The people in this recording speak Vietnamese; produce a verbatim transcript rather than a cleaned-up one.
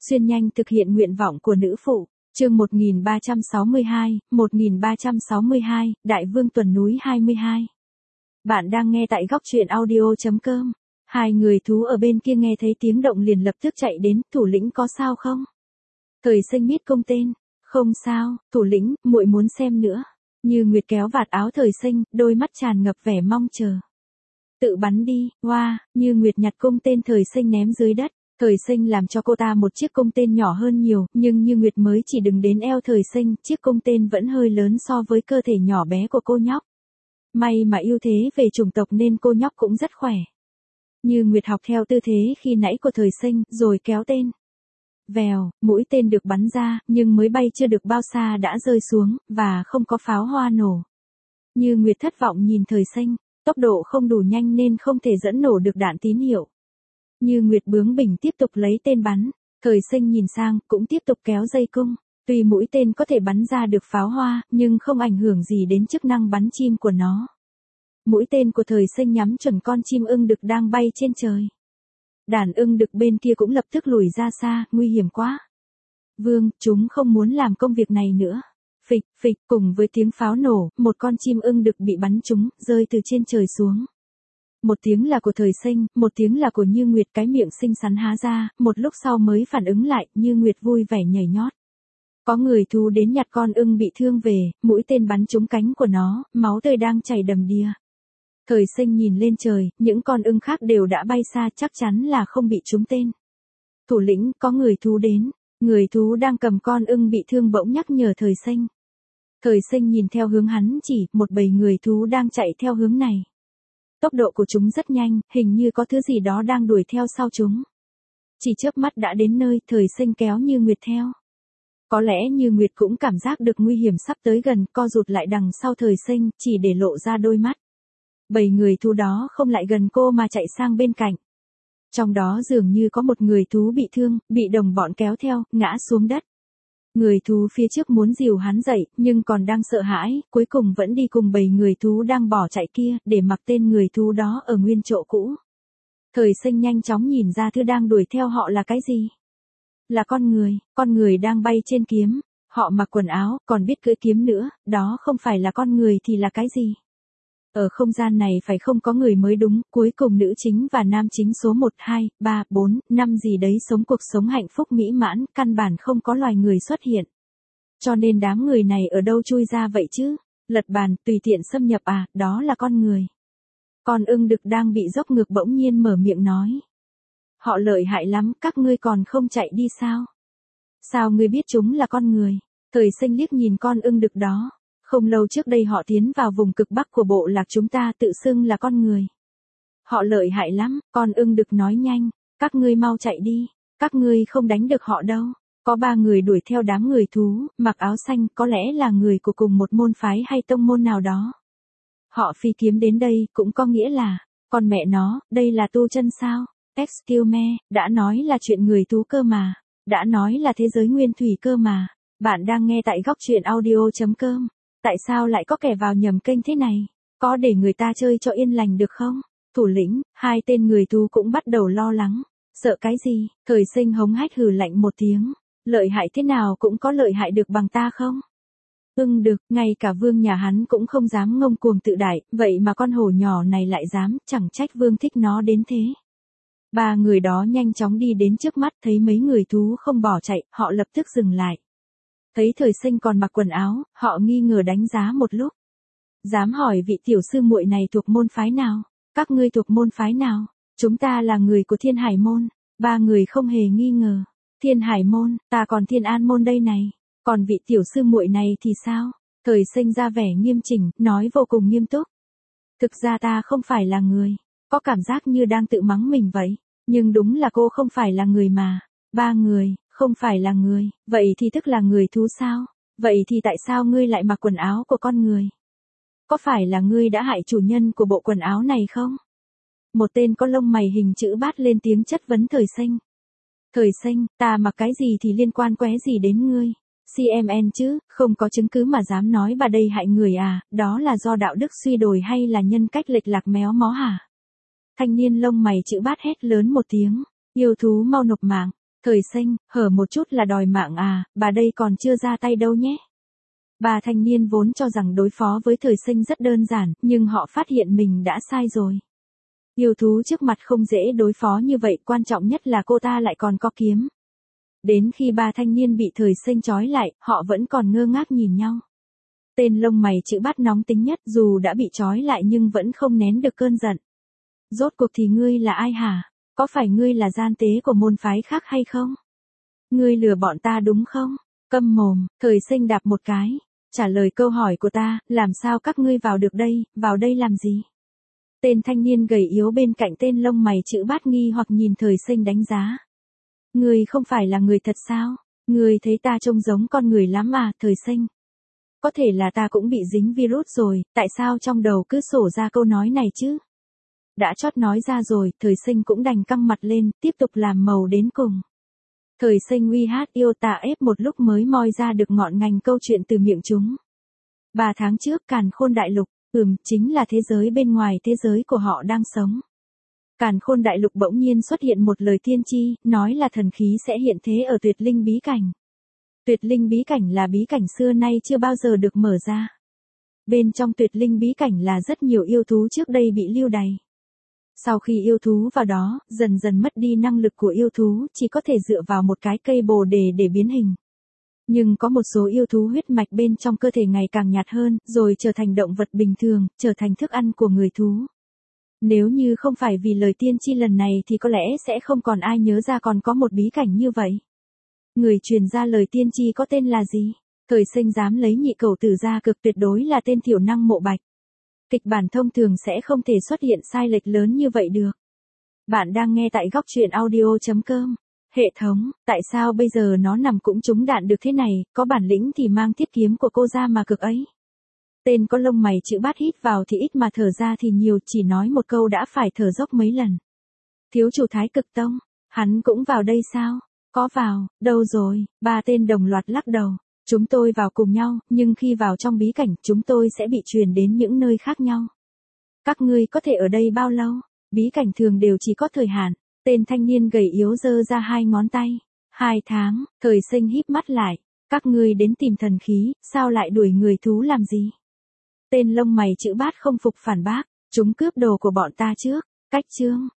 Xuyên nhanh thực hiện nguyện vọng của nữ phụ. Chương một nghìn ba trăm sáu mươi hai, một nghìn ba trăm sáu mươi hai, Đại Vương Tuần Núi hai mươi hai. Bạn đang nghe tại góc truyện audio chấm com. Hai người thú ở bên kia nghe thấy tiếng động liền lập tức chạy đến, thủ lĩnh có sao không? Thời Sinh miết công tên, không sao, thủ lĩnh, muội muốn xem nữa. Như Nguyệt kéo vạt áo Thời Sinh, đôi mắt tràn ngập vẻ mong chờ. Tự bắn đi, hoa, wow, Như Nguyệt nhặt cung tên Thời Sinh ném dưới đất. Thời Sinh làm cho cô ta một chiếc cung tên nhỏ hơn nhiều, nhưng Như Nguyệt mới chỉ đừng đến eo Thời Sinh, chiếc cung tên vẫn hơi lớn so với cơ thể nhỏ bé của cô nhóc. May mà ưu thế về chủng tộc nên cô nhóc cũng rất khỏe. Như Nguyệt học theo tư thế khi nãy của Thời Sinh, rồi kéo tên. Vèo, mũi tên được bắn ra, nhưng mới bay chưa được bao xa đã rơi xuống, và không có pháo hoa nổ. Như Nguyệt thất vọng nhìn Thời Sinh, tốc độ không đủ nhanh nên không thể dẫn nổ được đạn tín hiệu. Như Nguyệt bướng bỉnh tiếp tục lấy tên bắn, Thời Sinh nhìn sang, cũng tiếp tục kéo dây cung. Tuy mũi tên có thể bắn ra được pháo hoa, nhưng không ảnh hưởng gì đến chức năng bắn chim của nó. Mũi tên của Thời Sinh nhắm chuẩn con chim ưng đực đang bay trên trời. Đàn ưng đực bên kia cũng lập tức lùi ra xa, nguy hiểm quá. Vương, chúng không muốn làm công việc này nữa. Phịch, phịch, cùng với tiếng pháo nổ, một con chim ưng đực bị bắn trúng, rơi từ trên trời xuống. Một tiếng là của Thời Sinh, một tiếng là của Như Nguyệt, cái miệng xinh xắn há ra, một lúc sau mới phản ứng lại, Như Nguyệt vui vẻ nhảy nhót. Có người thú đến nhặt con ưng bị thương về, mũi tên bắn trúng cánh của nó, máu tươi đang chảy đầm đìa. Thời Sinh nhìn lên trời, những con ưng khác đều đã bay xa, chắc chắn là không bị trúng tên. Thủ lĩnh, có người thú đến, người thú đang cầm con ưng bị thương bỗng nhắc nhở Thời Sinh. Thời Sinh nhìn theo hướng hắn chỉ, một bầy người thú đang chạy theo hướng này. Tốc độ của chúng rất nhanh, hình như có thứ gì đó đang đuổi theo sau chúng. Chỉ chớp mắt đã đến nơi, Thời Sinh kéo Như Nguyệt theo. Có lẽ Như Nguyệt cũng cảm giác được nguy hiểm sắp tới gần, co rụt lại đằng sau Thời Sinh, chỉ để lộ ra đôi mắt. Bầy người thú đó không lại gần cô mà chạy sang bên cạnh. Trong đó dường như có một người thú bị thương, bị đồng bọn kéo theo, ngã xuống đất. Người thú phía trước muốn dìu hắn dậy, nhưng còn đang sợ hãi, cuối cùng vẫn đi cùng bầy người thú đang bỏ chạy kia, để mặc tên người thú đó ở nguyên chỗ cũ. Thời Sinh nhanh chóng nhìn ra thứ đang đuổi theo họ là cái gì. Là con người, con người đang bay trên kiếm, họ mặc quần áo, còn biết cưỡi kiếm nữa, đó không phải là con người thì là cái gì? Ở không gian này phải không có người mới đúng, cuối cùng nữ chính và nam chính số một, hai, ba, bốn, năm gì đấy sống cuộc sống hạnh phúc mỹ mãn, căn bản không có loài người xuất hiện. Cho nên đám người này ở đâu chui ra vậy chứ? Lật bàn, tùy tiện xâm nhập à, đó là con người. Con ưng đực đang bị dốc ngược bỗng nhiên mở miệng nói. Họ lợi hại lắm, các ngươi còn không chạy đi sao? Sao ngươi biết chúng là con người? Thời Sinh liếc nhìn con ưng đực đó. Không lâu trước đây họ tiến vào vùng cực bắc của bộ lạc chúng ta tự xưng là con người. Họ lợi hại lắm, con ưng đực nói nhanh, các ngươi mau chạy đi, các ngươi không đánh được họ đâu. Có ba người đuổi theo đám người thú, mặc áo xanh, có lẽ là người của cùng một môn phái hay tông môn nào đó. Họ phi kiếm đến đây, cũng có nghĩa là, con mẹ nó, đây là tu chân sao? Excuse me, đã nói là chuyện người thú cơ mà, đã nói là thế giới nguyên thủy cơ mà. Bạn đang nghe tại góc truyện audio chấm com. Tại sao lại có kẻ vào nhầm kênh thế này? Có để người ta chơi cho yên lành được không? Thủ lĩnh, hai tên người thú cũng bắt đầu lo lắng. Sợ cái gì? Thời Sinh hống hách hừ lạnh một tiếng. Lợi hại thế nào cũng có lợi hại được bằng ta không? Ưng đực, ngay cả vương nhà hắn cũng không dám ngông cuồng tự đại, vậy mà con hổ nhỏ này lại dám, chẳng trách vương thích nó đến thế. Ba người đó nhanh chóng đi đến trước mắt, thấy mấy người thú không bỏ chạy, họ lập tức dừng lại. Thấy Thời Sinh còn mặc quần áo, họ nghi ngờ đánh giá một lúc. Dám hỏi vị tiểu sư muội này thuộc môn phái nào? Các ngươi thuộc môn phái nào? Chúng ta là người của Thiên Hải môn. Ba người không hề nghi ngờ. Thiên Hải môn, ta còn Thiên An môn đây này. Còn vị tiểu sư muội này thì sao? Thời Sinh ra vẻ nghiêm chỉnh, nói vô cùng nghiêm túc. Thực ra ta không phải là người. Có cảm giác như đang tự mắng mình vậy. Nhưng đúng là cô không phải là người mà. Ba người. Không phải là người, vậy thì tức là người thú sao? Vậy thì tại sao ngươi lại mặc quần áo của con người? Có phải là ngươi đã hại chủ nhân của bộ quần áo này không? Một tên có lông mày hình chữ bát lên tiếng chất vấn Thời Sinh. Thời Sinh, ta mặc cái gì thì liên quan qué gì đến ngươi? xê em en chứ, không có chứng cứ mà dám nói bà đây hại người à, đó là do đạo đức suy đồi hay là nhân cách lệch lạc méo mó hả? Thanh niên lông mày chữ bát hét lớn một tiếng, yêu thú mau nộp mạng. Thời sinh, hở một chút là đòi mạng à, bà đây còn chưa ra tay đâu nhé. Bà thanh niên vốn cho rằng đối phó với thời sinh rất đơn giản, nhưng họ phát hiện mình đã sai rồi. Yêu thú trước mặt không dễ đối phó như vậy, quan trọng nhất là cô ta lại còn có kiếm. Đến khi ba thanh niên bị thời sinh trói lại, họ vẫn còn ngơ ngác nhìn nhau. Tên lông mày chữ bát nóng tính nhất, dù đã bị trói lại nhưng vẫn không nén được cơn giận. Rốt cuộc thì ngươi là ai hả? Có phải ngươi là gian tế của môn phái khác hay không? Ngươi lừa bọn ta đúng không? Câm mồm, thời sinh đạp một cái. Trả lời câu hỏi của ta, làm sao các ngươi vào được đây, vào đây làm gì? Tên thanh niên gầy yếu bên cạnh tên lông mày chữ bát nghi hoặc nhìn thời sinh đánh giá. Ngươi không phải là người thật sao? Ngươi thấy ta trông giống con người lắm à, thời sinh? Có thể là ta cũng bị dính virus rồi, tại sao trong đầu cứ sổ ra câu nói này chứ? Đã chót nói ra rồi, thời sinh cũng đành căng mặt lên, tiếp tục làm màu đến cùng. Thời sinh uy hát yêu tà ép một lúc mới moi ra được ngọn ngành câu chuyện từ miệng chúng. Ba tháng trước Càn Khôn Đại Lục, ừm, chính là thế giới bên ngoài thế giới của họ đang sống. Càn Khôn Đại Lục bỗng nhiên xuất hiện một lời tiên tri, nói là thần khí sẽ hiện thế ở Tuyệt Linh bí cảnh. Tuyệt Linh bí cảnh là bí cảnh xưa nay chưa bao giờ được mở ra. Bên trong Tuyệt Linh bí cảnh là rất nhiều yêu thú trước đây bị lưu đày. Sau khi yêu thú vào đó, dần dần mất đi năng lực của yêu thú, chỉ có thể dựa vào một cái cây bồ đề để biến hình. Nhưng có một số yêu thú huyết mạch bên trong cơ thể ngày càng nhạt hơn, rồi trở thành động vật bình thường, trở thành thức ăn của người thú. Nếu như không phải vì lời tiên tri lần này thì có lẽ sẽ không còn ai nhớ ra còn có một bí cảnh như vậy. Người truyền ra lời tiên tri có tên là gì? Thời sinh dám lấy nhị cẩu tử ra cực tuyệt đối là tên thiểu năng Mộ Bạch. Kịch bản thông thường sẽ không thể xuất hiện sai lệch lớn như vậy được. Bạn đang nghe tại góc truyện audio chấm com. Hệ thống, tại sao bây giờ nó nằm cũng trúng đạn được thế này, có bản lĩnh thì mang thiết kiếm của cô ra mà cực ấy. Tên có lông mày chữ bát hít vào thì ít mà thở ra thì nhiều, chỉ nói một câu đã phải thở dốc mấy lần. Thiếu chủ Thái Cực Tông, hắn cũng vào đây sao? Có vào, đâu rồi? Ba tên đồng loạt lắc đầu. Chúng tôi vào cùng nhau, nhưng khi vào trong bí cảnh, chúng tôi sẽ bị truyền đến những nơi khác nhau. Các ngươi có thể ở đây bao lâu? Bí cảnh thường đều chỉ có thời hạn. Tên thanh niên gầy yếu giơ ra hai ngón tay. Hai tháng, thời sinh híp mắt lại. Các ngươi đến tìm thần khí, sao lại đuổi người thú làm gì? Tên lông mày chữ bát không phục phản bác. Chúng cướp đồ của bọn ta trước. Cách chương.